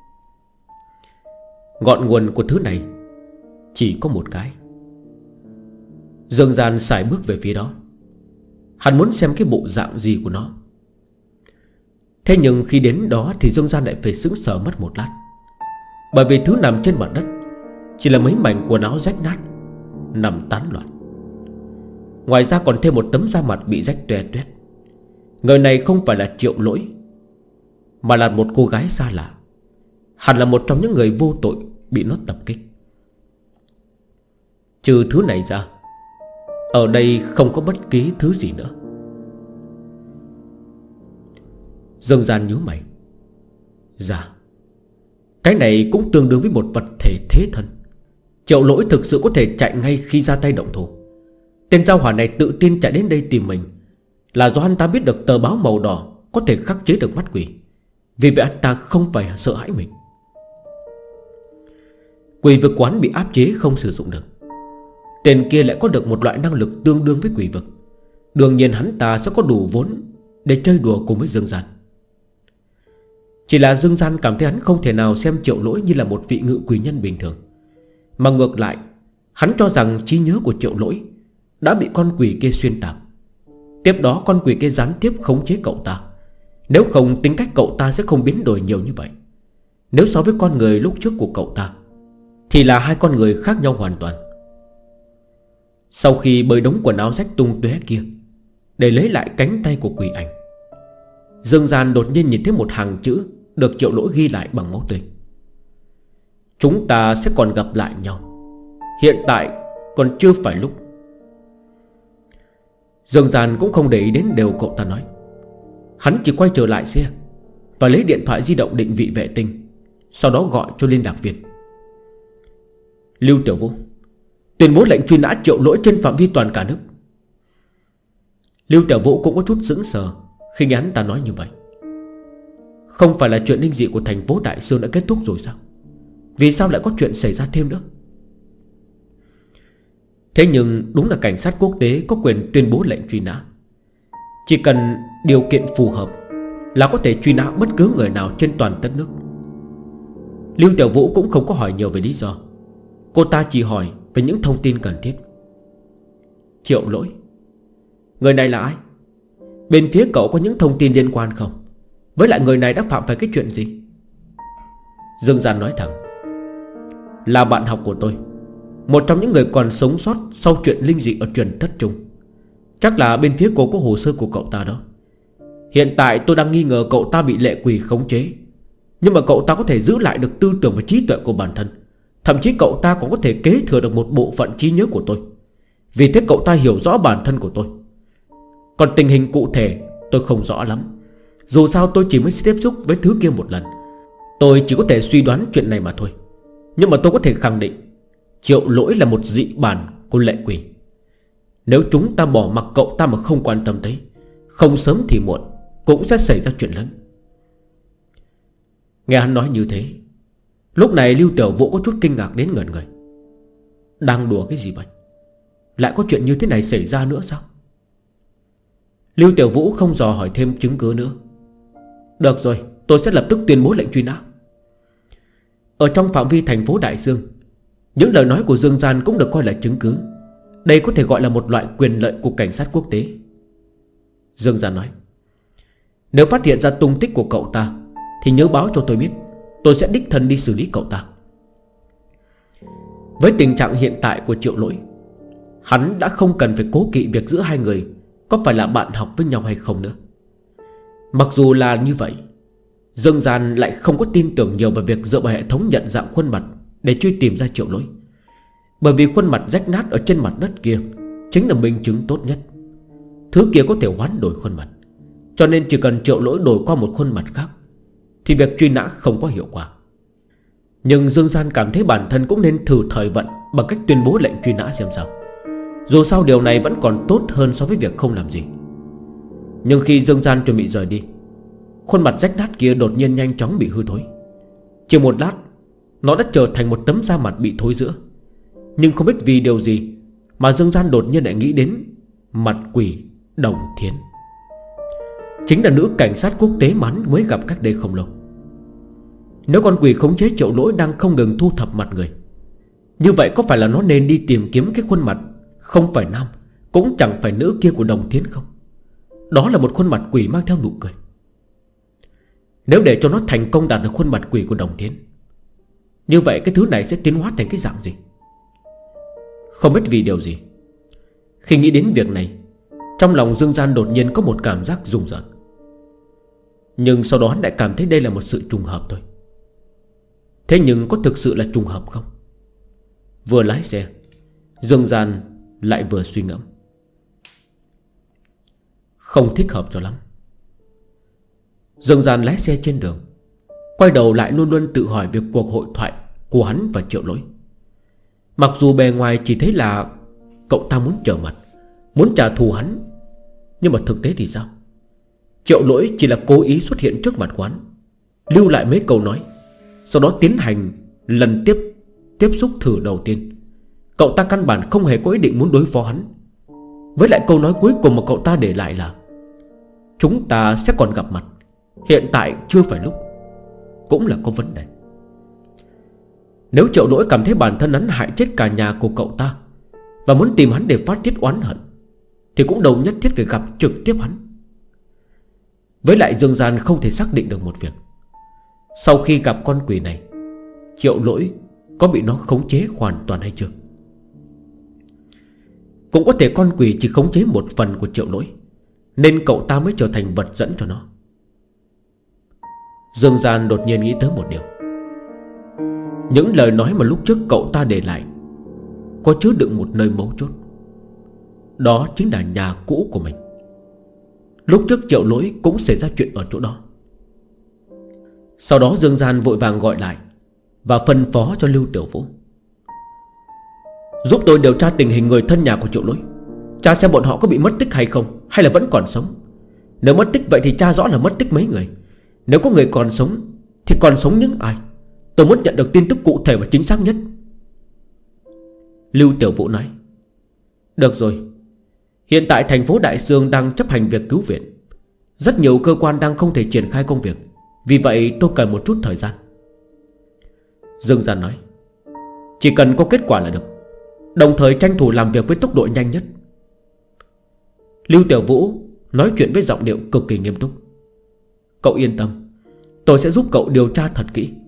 Speaker 1: Ngọn nguồn của thứ này chỉ có một cái. Dương Gian sải bước về phía đó. Hắn muốn xem cái bộ dạng gì của nó. Thế nhưng khi đến đó thì Dương Gian lại phải sững sờ mất một lát, bởi vì thứ nằm trên mặt đất chỉ là mấy mảnh quần áo rách nát nằm tán loạn. Ngoài ra còn thêm một tấm da mặt bị rách toe toét. Người này không phải là Triệu Lỗi, mà là một cô gái xa lạ. Hẳn là một trong những người vô tội bị nó tập kích. Trừ thứ này ra, ở đây không có bất kỳ thứ gì nữa. Dương Gian nhíu mày. Dạ, cái này cũng tương đương với một vật thể thế thân. Triệu Lỗi thực sự có thể chạy ngay khi ra tay động thủ. Tên giao hỏa này tự tin chạy đến đây tìm mình là do hắn ta biết được tờ báo màu đỏ có thể khắc chế được mắt quỷ. Vì vậy hắn ta không phải sợ hãi mình. Quỷ vực quán bị áp chế không sử dụng được. Tên kia lại có được một loại năng lực tương đương với quỷ vực. Đương nhiên hắn ta sẽ có đủ vốn để chơi đùa cùng với Dương Gian. Chỉ là Dương Gian cảm thấy hắn không thể nào xem Triệu Lỗi như là một vị ngự quỷ nhân bình thường, mà ngược lại hắn cho rằng trí nhớ của Triệu Lỗi đã bị con quỷ kia xuyên tạc. Tiếp đó con quỷ kia gián tiếp khống chế cậu ta. Nếu không tính cách cậu ta sẽ không biến đổi nhiều như vậy. Nếu so với con người lúc trước của cậu ta thì là hai con người khác nhau hoàn toàn. Sau khi bơi đống quần áo rách tung tóe kia để lấy lại cánh tay của quỷ ảnh, Dương Gian đột nhiên nhìn thấy một hàng chữ được Triệu Lỗi ghi lại bằng máu tươi. Chúng ta sẽ còn gặp lại nhau. Hiện tại còn chưa phải lúc. Dương Gian cũng không để ý đến điều cậu ta nói. Hắn chỉ quay trở lại xe và lấy điện thoại di động định vị vệ tinh, sau đó gọi cho liên lạc viên. Lưu Tiểu Vũ, tuyên bố lệnh truy nã Triệu Lỗi trên phạm vi toàn cả nước. Lưu Tiểu Vũ cũng có chút sững sờ khi nghe hắn ta nói như vậy. Không phải là chuyện linh dị của thành phố Đại Sương đã kết thúc rồi sao? Vì sao lại có chuyện xảy ra thêm nữa? Thế nhưng đúng là cảnh sát quốc tế có quyền tuyên bố lệnh truy nã. Chỉ cần điều kiện phù hợp là có thể truy nã bất cứ người nào trên toàn đất nước. Lưu Tiểu Vũ cũng không có hỏi nhiều về lý do. Cô ta chỉ hỏi về những thông tin cần thiết. Triệu Lỗi, người này là ai? Bên phía cậu có những thông tin liên quan không? Với lại người này đã phạm phải cái chuyện gì? Dương Gian nói thẳng. Là bạn học của tôi, một trong những người còn sống sót sau chuyện linh dị ở truyền thất trung. Chắc là bên phía cô có hồ sơ của cậu ta đó. Hiện tại tôi đang nghi ngờ cậu ta bị lệ quỷ khống chế, nhưng mà cậu ta có thể giữ lại được tư tưởng và trí tuệ của bản thân. Thậm chí cậu ta còn có thể kế thừa được một bộ phận trí nhớ của tôi. Vì thế cậu ta hiểu rõ bản thân của tôi. Còn tình hình cụ thể tôi không rõ lắm. Dù sao tôi chỉ mới tiếp xúc với thứ kia một lần. Tôi chỉ có thể suy đoán chuyện này mà thôi. Nhưng mà tôi có thể khẳng định Triệu Lỗi là một dị bản của lệ quỷ. Nếu chúng ta bỏ mặc cậu ta mà không quan tâm tới, không sớm thì muộn cũng sẽ xảy ra chuyện lớn. Nghe hắn nói như thế, lúc này Lưu Tiểu Vũ có chút kinh ngạc đến ngẩn người. Đang đùa cái gì vậy? Lại có chuyện như thế này xảy ra nữa sao? Lưu Tiểu Vũ không dò hỏi thêm chứng cứ nữa. Được rồi, tôi sẽ lập tức tuyên bố lệnh truy nã. Ở trong phạm vi thành phố Đại Dương, những lời nói của Dương Gian cũng được coi là chứng cứ. Đây có thể gọi là một loại quyền lợi của cảnh sát quốc tế. Dương Gian nói, nếu phát hiện ra tung tích của cậu ta thì nhớ báo cho tôi biết. Tôi sẽ đích thân đi xử lý cậu ta. Với tình trạng hiện tại của Triệu Lỗi, hắn đã không cần phải cố kỵ việc giữa hai người có phải là bạn học với nhau hay không nữa. Mặc dù là như vậy, Dương Gian lại không có tin tưởng nhiều vào việc dựa vào hệ thống nhận dạng khuôn mặt để truy tìm ra Triệu Lỗi. Bởi vì khuôn mặt rách nát ở trên mặt đất kia chính là minh chứng tốt nhất. Thứ kia có thể hoán đổi khuôn mặt, cho nên chỉ cần Triệu Lỗi đổi qua một khuôn mặt khác thì việc truy nã không có hiệu quả. Nhưng Dương Gian cảm thấy bản thân cũng nên thử thời vận bằng cách tuyên bố lệnh truy nã xem sao. Dù sao điều này vẫn còn tốt hơn so với việc không làm gì. Nhưng khi Dương Gian chuẩn bị rời đi, khuôn mặt rách nát kia đột nhiên nhanh chóng bị hư thối. Chỉ một lát, nó đã trở thành một tấm da mặt bị thối rữa. Nhưng không biết vì điều gì mà Dương Gian đột nhiên lại nghĩ đến mặt quỷ Đồng Thiến. Chính là nữ cảnh sát quốc tế mà hắn mới gặp cách đây không lâu. Nếu con quỷ khống chế Triệu Lỗi đang không ngừng thu thập mặt người, như vậy có phải là nó nên đi tìm kiếm cái khuôn mặt không phải nam cũng chẳng phải nữ kia của Đồng Thiến không? Đó là một khuôn mặt quỷ mang theo nụ cười. Nếu để cho nó thành công đạt được khuôn mặt quỷ của Đồng Thiến, như vậy cái thứ này sẽ tiến hóa thành cái dạng gì? Không biết vì điều gì, khi nghĩ đến việc này, trong lòng Dương Gian đột nhiên có một cảm giác rùng rợn. Nhưng sau đó hắn lại cảm thấy đây là một sự trùng hợp thôi. Thế nhưng có thực sự là trùng hợp không? Vừa lái xe, Dương Gian lại vừa suy ngẫm. Không thích hợp cho lắm. Dương Gian lái xe trên đường, quay đầu lại luôn luôn tự hỏi về cuộc hội thoại của hắn và Triệu Lỗi. Mặc dù bề ngoài chỉ thấy là cậu ta muốn trở mặt, muốn trả thù hắn, nhưng mà thực tế thì sao? Triệu Lỗi chỉ là cố ý xuất hiện trước mặt quán, lưu lại mấy câu nói, sau đó tiến hành lần tiếp xúc thử đầu tiên. Cậu ta căn bản không hề có ý định muốn đối phó hắn. Với lại câu nói cuối cùng mà cậu ta để lại là chúng ta sẽ còn gặp mặt, hiện tại chưa phải lúc, cũng là có vấn đề. Nếu Triệu Lỗi cảm thấy bản thân hắn hại chết cả nhà của cậu ta và muốn tìm hắn để phát tiết oán hận, thì cũng đâu nhất thiết phải gặp trực tiếp hắn. Với lại Dương Gian không thể xác định được một việc: sau khi gặp con quỷ này, Triệu Lỗi có bị nó khống chế hoàn toàn hay chưa? Cũng có thể con quỷ chỉ khống chế một phần của Triệu Lỗi, nên cậu ta mới trở thành vật dẫn cho nó. Dương Gian đột nhiên nghĩ tới một điều. Những lời nói mà lúc trước cậu ta để lại có chứa đựng một nơi mấu chốt. Đó chính là nhà cũ của mình. Lúc trước Triệu Lỗi cũng xảy ra chuyện ở chỗ đó. Sau đó Dương Gian vội vàng gọi lại và phân phó cho Lưu Tiểu Vũ: giúp tôi điều tra tình hình người thân nhà của Triệu Lỗi, tra xem bọn họ có bị mất tích hay không, hay là vẫn còn sống. Nếu mất tích vậy thì tra rõ là mất tích mấy người. Nếu có người còn sống thì còn sống những ai? Tôi muốn nhận được tin tức cụ thể và chính xác nhất. Lưu Tiểu Vũ nói: được rồi, hiện tại thành phố Đại Sương đang chấp hành việc cứu viện, rất nhiều cơ quan đang không thể triển khai công việc, vì vậy tôi cần một chút thời gian. Dương Gian nói: chỉ cần có kết quả là được, đồng thời tranh thủ làm việc với tốc độ nhanh nhất. Lưu Tiểu Vũ nói chuyện với giọng điệu cực kỳ nghiêm túc: cậu yên tâm, tôi sẽ giúp cậu điều tra thật kỹ.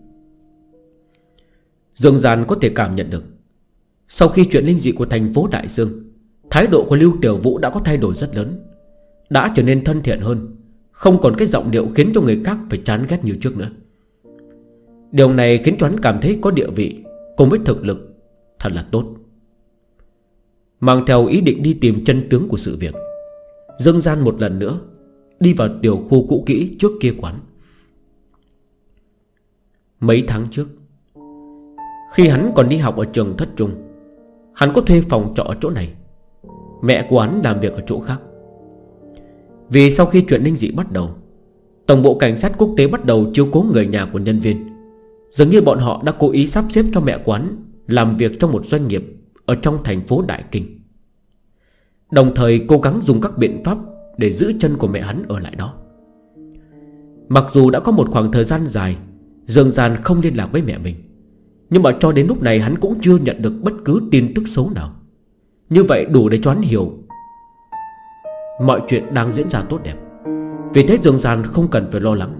Speaker 1: Dương Gian có thể cảm nhận được, sau khi chuyện linh dị của thành phố Đại Dương, thái độ của Lưu Tiểu Vũ đã có thay đổi rất lớn, đã trở nên thân thiện hơn, không còn cái giọng điệu khiến cho người khác phải chán ghét như trước nữa. Điều này khiến cho hắn cảm thấy có địa vị cùng với thực lực thật là tốt. Mang theo ý định đi tìm chân tướng của sự việc, Dương Gian một lần nữa đi vào tiểu khu cũ kỹ trước kia quán. Mấy tháng trước, khi hắn còn đi học ở trường Thất Trung, hắn có thuê phòng trọ ở chỗ này. Mẹ của hắn làm việc ở chỗ khác. Vì sau khi chuyện linh dị bắt đầu, tổng bộ cảnh sát quốc tế bắt đầu chiếu cố người nhà của nhân viên. Dường như bọn họ đã cố ý sắp xếp cho mẹ của hắn làm việc trong một doanh nghiệp ở trong thành phố Đại Kinh, đồng thời cố gắng dùng các biện pháp để giữ chân của mẹ hắn ở lại đó. Mặc dù đã có một khoảng thời gian dài Dương Gian không liên lạc với mẹ mình, nhưng mà cho đến lúc này hắn cũng chưa nhận được bất cứ tin tức xấu nào. Như vậy đủ để cho hắn hiểu mọi chuyện đang diễn ra tốt đẹp. Vì thế Dương Gian không cần phải lo lắng.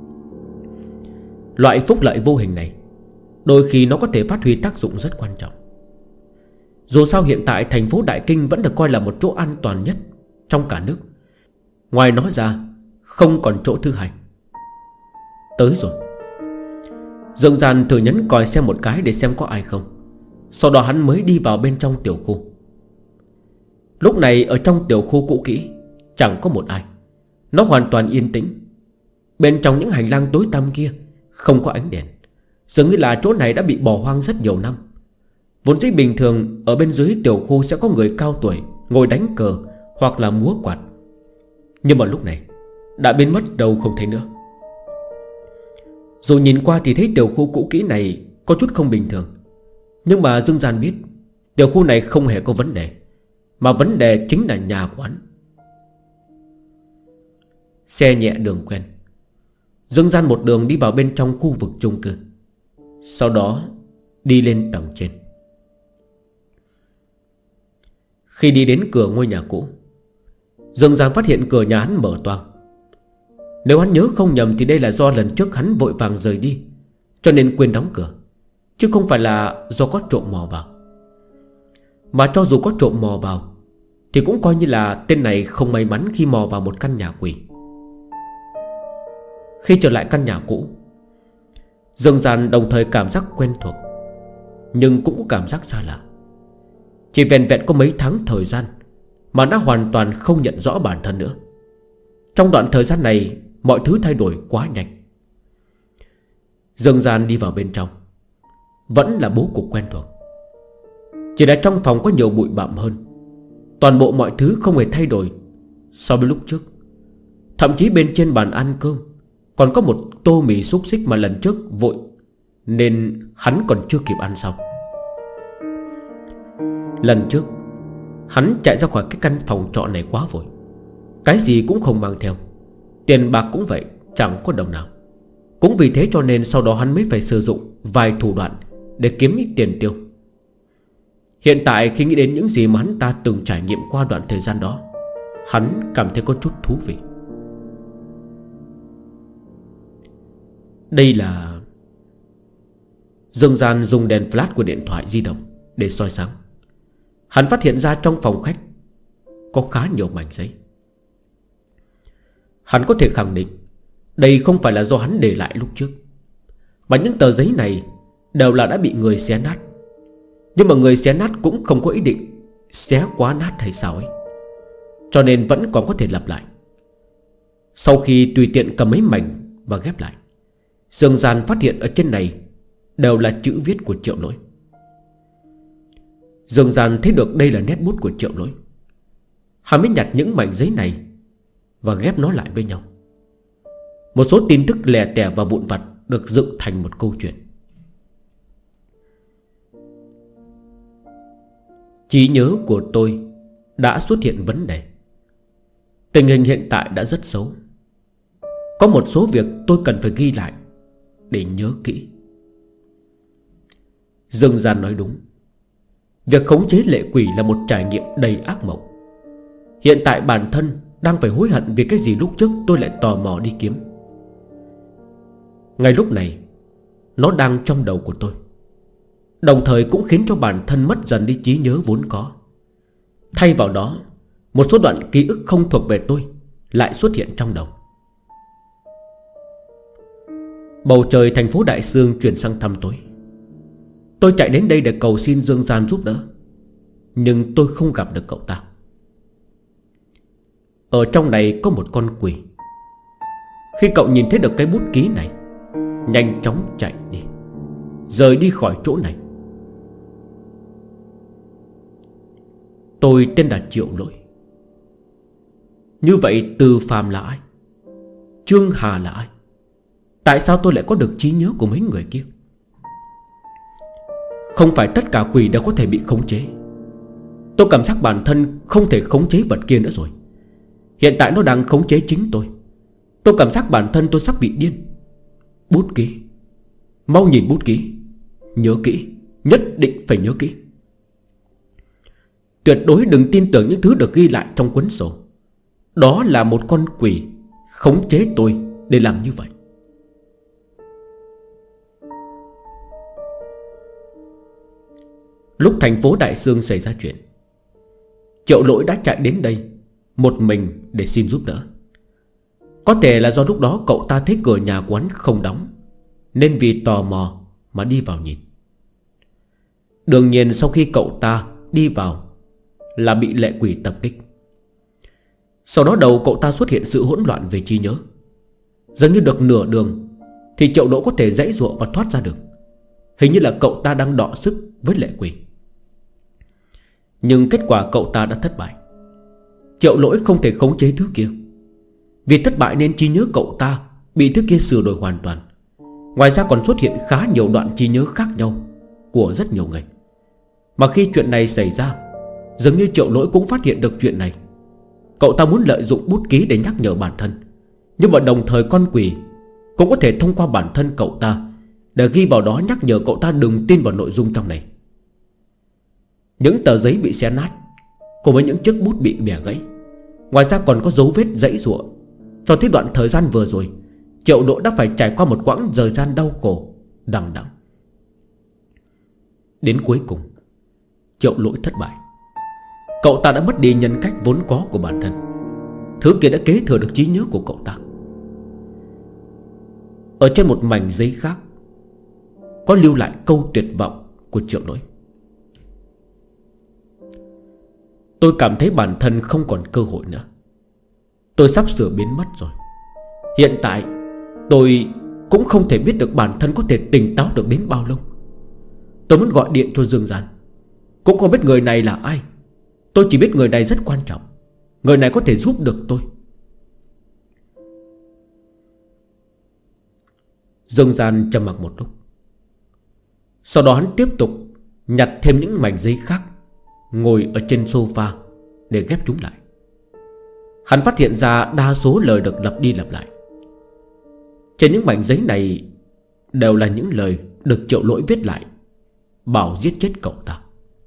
Speaker 1: Loại phúc lợi vô hình này đôi khi nó có thể phát huy tác dụng rất quan trọng. Dù sao hiện tại thành phố Đại Kinh vẫn được coi là một chỗ an toàn nhất trong cả nước. Ngoài nó ra không còn chỗ thứ hai. Tới rồi. Dương Gian thử nhấn còi xem một cái để xem có ai không. Sau đó hắn mới đi vào bên trong tiểu khu. Lúc này ở trong tiểu khu cũ kỹ chẳng có một ai. Nó hoàn toàn yên tĩnh. Bên trong những hành lang tối tăm kia không có ánh đèn. Dường như là chỗ này đã bị bỏ hoang rất nhiều năm. Vốn dĩ bình thường ở bên dưới tiểu khu sẽ có người cao tuổi ngồi đánh cờ hoặc là múa quạt, nhưng mà lúc này đã biến mất đâu không thấy nữa. Dù nhìn qua thì thấy tiểu khu cũ kỹ này có chút không bình thường, nhưng mà Dương Gian biết Tiểu khu này không hề có vấn đề, mà vấn đề chính là nhà của hắn. Xe nhẹ đường quen, Dương Gian một đường đi vào bên trong khu vực chung cư, sau đó đi lên tầng trên. Khi đi đến cửa ngôi nhà cũ, Dương Gian phát hiện cửa nhà hắn mở toang. Nếu hắn nhớ không nhầm thì đây là do lần trước hắn vội vàng rời đi, cho nên quên đóng cửa, chứ không phải là do có trộm mò vào. Mà cho dù có trộm mò vào thì cũng coi như là tên này không may mắn khi mò vào một căn nhà quỷ. Khi trở lại căn nhà cũ, Dương Gian đồng thời cảm giác quen thuộc, nhưng cũng có cảm giác xa lạ. Chỉ vẹn vẹn có mấy tháng thời gian mà đã hoàn toàn không nhận rõ bản thân nữa. Trong đoạn thời gian này, mọi thứ thay đổi quá nhanh. Dương Gian đi vào bên trong, vẫn là bố cục quen thuộc, chỉ là trong phòng có nhiều bụi bặm hơn. Toàn bộ mọi thứ không hề thay đổi so với lúc trước. Thậm chí bên trên bàn ăn cơm còn có một tô mì xúc xích mà lần trước vội nên hắn còn chưa kịp ăn xong. Lần trước hắn chạy ra khỏi cái căn phòng trọ này quá vội, cái gì cũng không mang theo, tiền bạc cũng vậy, chẳng có đồng nào. Cũng vì thế cho nên sau đó hắn mới phải sử dụng vài thủ đoạn để kiếm ít tiền tiêu. Hiện tại khi nghĩ đến những gì mà hắn ta từng trải nghiệm qua đoạn thời gian đó, hắn cảm thấy có chút thú vị. Đây là... Dương Gian dùng đèn flash của điện thoại di động để soi sáng. Hắn phát hiện ra trong phòng khách có khá nhiều mảnh giấy. Hắn có thể khẳng định đây không phải là do hắn để lại lúc trước, mà những tờ giấy này đều là đã bị người xé nát. Nhưng mà người xé nát cũng không có ý định xé quá nát hay sao ấy, cho nên vẫn còn có thể lặp lại. Sau khi tùy tiện cầm mấy mảnh và ghép lại, Dương Gian phát hiện ở trên này đều là chữ viết của Triệu Lỗi. Dương Gian thấy được đây là nét bút của Triệu Lỗi. Hắn mới nhặt những mảnh giấy này và ghép nó lại với nhau. Một số tin tức lè tè và vụn vặt được dựng thành một câu chuyện. Trí nhớ của tôi đã xuất hiện vấn đề. Tình hình hiện tại đã rất xấu. Có một số việc tôi cần phải ghi lại để nhớ kỹ. Dương Gian nói đúng. Việc khống chế lệ quỷ là một trải nghiệm đầy ác mộng. Hiện tại bản thân đang phải hối hận vì cái gì lúc trước tôi lại tò mò đi kiếm. Ngay lúc này nó đang trong đầu của tôi, đồng thời cũng khiến cho bản thân mất dần đi trí nhớ vốn có. Thay vào đó, một số đoạn ký ức không thuộc về tôi lại xuất hiện trong đầu. Bầu trời thành phố Đại Sương chuyển sang tăm tối. Tôi chạy đến đây để cầu xin Dương Gian giúp đỡ, nhưng tôi không gặp được cậu ta. Ở trong này có một con quỷ. Khi cậu nhìn thấy được cái bút ký này, nhanh chóng chạy đi, rời đi khỏi chỗ này. Tôi tên là Triệu Lỗi. Như vậy Từ Phàm là ai? Trương Hà là ai? Tại sao tôi lại có được trí nhớ của mấy người kia? Không phải tất cả quỷ đều có thể bị khống chế. Tôi cảm giác bản thân không thể khống chế vật kia nữa rồi. Hiện tại nó đang khống chế chính tôi. Tôi cảm giác bản thân tôi sắp bị điên. Bút ký, mau nhìn bút ký. Nhớ kỹ, nhất định phải nhớ kỹ. Tuyệt đối đừng tin tưởng những thứ được ghi lại trong cuốn sổ. Đó là một con quỷ khống chế tôi để làm như vậy. Lúc thành phố Đại Sương xảy ra chuyện, Triệu Lỗi đã chạy đến đây một mình để xin giúp đỡ. Có thể là do lúc đó cậu ta thấy cửa nhà quán không đóng, nên vì tò mò mà đi vào nhìn. Đương nhiên sau khi cậu ta đi vào là bị lệ quỷ tập kích. Sau đó đầu cậu ta xuất hiện sự hỗn loạn về trí nhớ. Dường như được nửa đường thì Triệu Lỗi có thể giãy giụa và thoát ra được. Hình như là cậu ta đang đọ sức với lệ quỷ. Nhưng kết quả cậu ta đã thất bại. Triệu Lỗi không thể khống chế thứ kia. Vì thất bại nên trí nhớ cậu ta bị thứ kia sửa đổi hoàn toàn. Ngoài ra còn xuất hiện khá nhiều đoạn trí nhớ khác nhau của rất nhiều người. Mà khi chuyện này xảy ra, dường như Triệu Lỗi cũng phát hiện được chuyện này. Cậu ta muốn lợi dụng bút ký để nhắc nhở bản thân, nhưng mà đồng thời con quỷ cũng có thể thông qua bản thân cậu ta để ghi vào đó nhắc nhở cậu ta đừng tin vào nội dung trong này. Những tờ giấy bị xé nát cùng với những chiếc bút bị bẻ gãy, ngoài ra còn có dấu vết giãy giụa, cho thấy đoạn thời gian vừa rồi Triệu Lỗi đã phải trải qua một quãng thời gian đau khổ đằng đẵng. Đến cuối cùng Triệu Lỗi thất bại. Cậu ta đã mất đi nhân cách vốn có của bản thân. Thứ kia đã kế thừa được trí nhớ của cậu ta. Ở trên một mảnh giấy khác có lưu lại câu tuyệt vọng của Triệu Lỗi: tôi cảm thấy bản thân không còn cơ hội nữa. Tôi sắp sửa biến mất rồi. Hiện tại tôi cũng không thể biết được bản thân có thể tỉnh táo được đến bao lâu. Tôi muốn gọi điện cho Dương Gian, cũng không biết người này là ai. Tôi chỉ biết người này rất quan trọng, người này có thể giúp được tôi. Dương Gian trầm mặc một lúc, sau đó hắn tiếp tục nhặt thêm những mảnh giấy khác, ngồi ở trên sofa để ghép chúng lại. Hắn phát hiện ra đa số lời được lặp đi lặp lại. Trên những mảnh giấy này đều là những lời được Triệu Lỗi viết lại, bảo giết chết cậu ta.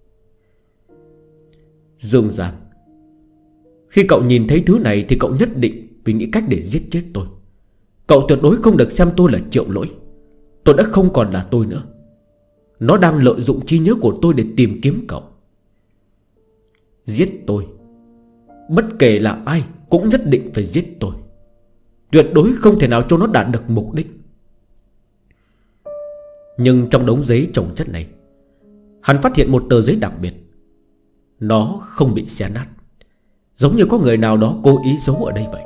Speaker 1: Dương Gian, khi cậu nhìn thấy thứ này thì cậu nhất định vì nghĩ cách để giết chết tôi. Cậu tuyệt đối không được xem tôi là Triệu Lỗi. Tôi đã không còn là tôi nữa. Nó đang lợi dụng trí nhớ của tôi để tìm kiếm cậu. Giết tôi. Bất kể là ai cũng nhất định phải giết tôi. Tuyệt đối không thể nào cho nó đạt được mục đích. Nhưng trong đống giấy chồng chất này, hắn phát hiện một tờ giấy đặc biệt. Nó không bị xé nát, giống như có người nào đó cố ý giấu ở đây vậy.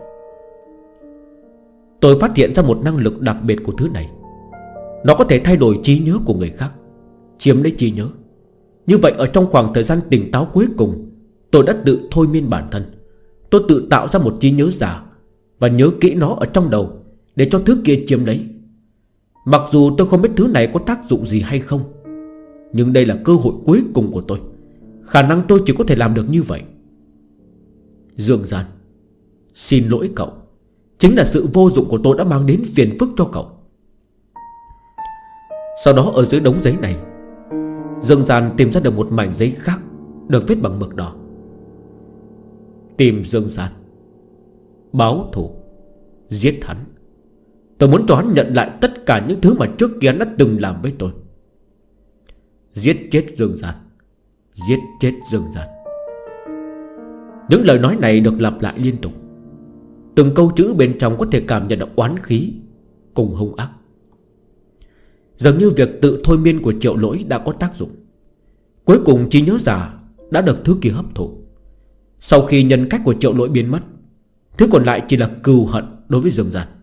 Speaker 1: Tôi phát hiện ra một năng lực đặc biệt của thứ này. Nó có thể thay đổi trí nhớ của người khác, chiếm lấy trí nhớ. Như vậy ở trong khoảng thời gian tỉnh táo cuối cùng, tôi đã tự thôi miên bản thân. Tôi tự tạo ra một trí nhớ giả và nhớ kỹ nó ở trong đầu để cho thứ kia chiếm lấy. Mặc dù tôi không biết thứ này có tác dụng gì hay không, nhưng đây là cơ hội cuối cùng của tôi. Khả năng tôi chỉ có thể làm được như vậy. Dương Gian, xin lỗi cậu. Chính là sự vô dụng của tôi đã mang đến phiền phức cho cậu. Sau đó ở dưới đống giấy này, Dương Gian tìm ra được một mảnh giấy khác, được viết bằng mực đỏ: tìm Dương Gian, báo thù, giết hắn. Tôi muốn cho hắn nhận lại tất cả những thứ mà trước kia hắn đã từng làm với tôi. Giết chết Dương Gian, giết chết Dương Gian. Những lời nói này được lặp lại liên tục. Từng câu chữ bên trong có thể cảm nhận được oán khí cùng hung ác. Dường như việc tự thôi miên của Triệu Lỗi đã có tác dụng. Cuối cùng trí nhớ giả đã được thứ kia hấp thụ. Sau khi nhân cách của Triệu Lỗi biến mất, thứ còn lại chỉ là cừu hận đối với Dương Gian.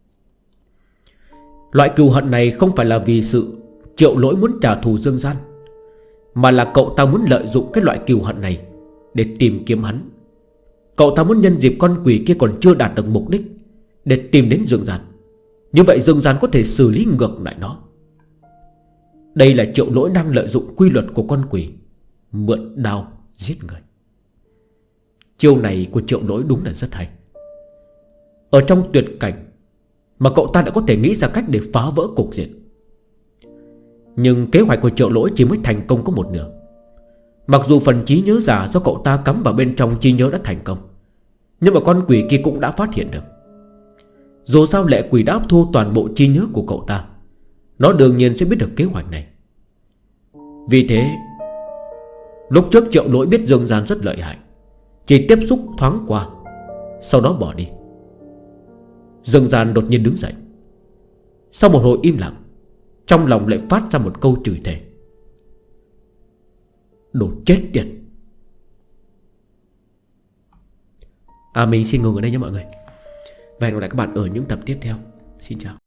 Speaker 1: Loại cừu hận này không phải là vì sự Triệu Lỗi muốn trả thù Dương Gian, mà là cậu ta muốn lợi dụng cái loại cừu hận này để tìm kiếm hắn. Cậu ta muốn nhân dịp con quỷ kia còn chưa đạt được mục đích để tìm đến Dương Gian. Như vậy Dương Gian có thể xử lý ngược lại nó. Đây là Triệu Lỗi đang lợi dụng quy luật của con quỷ, mượn đao giết người. Chiêu này của Triệu Lỗi đúng là rất hay. Ở trong tuyệt cảnh mà cậu ta đã có thể nghĩ ra cách để phá vỡ cục diện. Nhưng kế hoạch của Triệu Lỗi chỉ mới thành công có một nửa. Mặc dù phần trí nhớ giả do cậu ta cắm vào bên trong trí nhớ đã thành công, nhưng mà con quỷ kia cũng đã phát hiện được. Dù sao lệ quỷ đã hấp thu toàn bộ trí nhớ của cậu ta, nó đương nhiên sẽ biết được kế hoạch này. Vì thế lúc trước Triệu Lỗi biết Dương Gian rất lợi hại, chỉ tiếp xúc thoáng qua, sau đó bỏ đi. Dương Gian đột nhiên đứng dậy. Sau một hồi im lặng, trong lòng lại phát ra một câu chửi thề: đồ chết tiệt. Mình xin ngừng ở đây nhé mọi người. Và hẹn gặp lại các bạn ở những tập tiếp theo. Xin chào.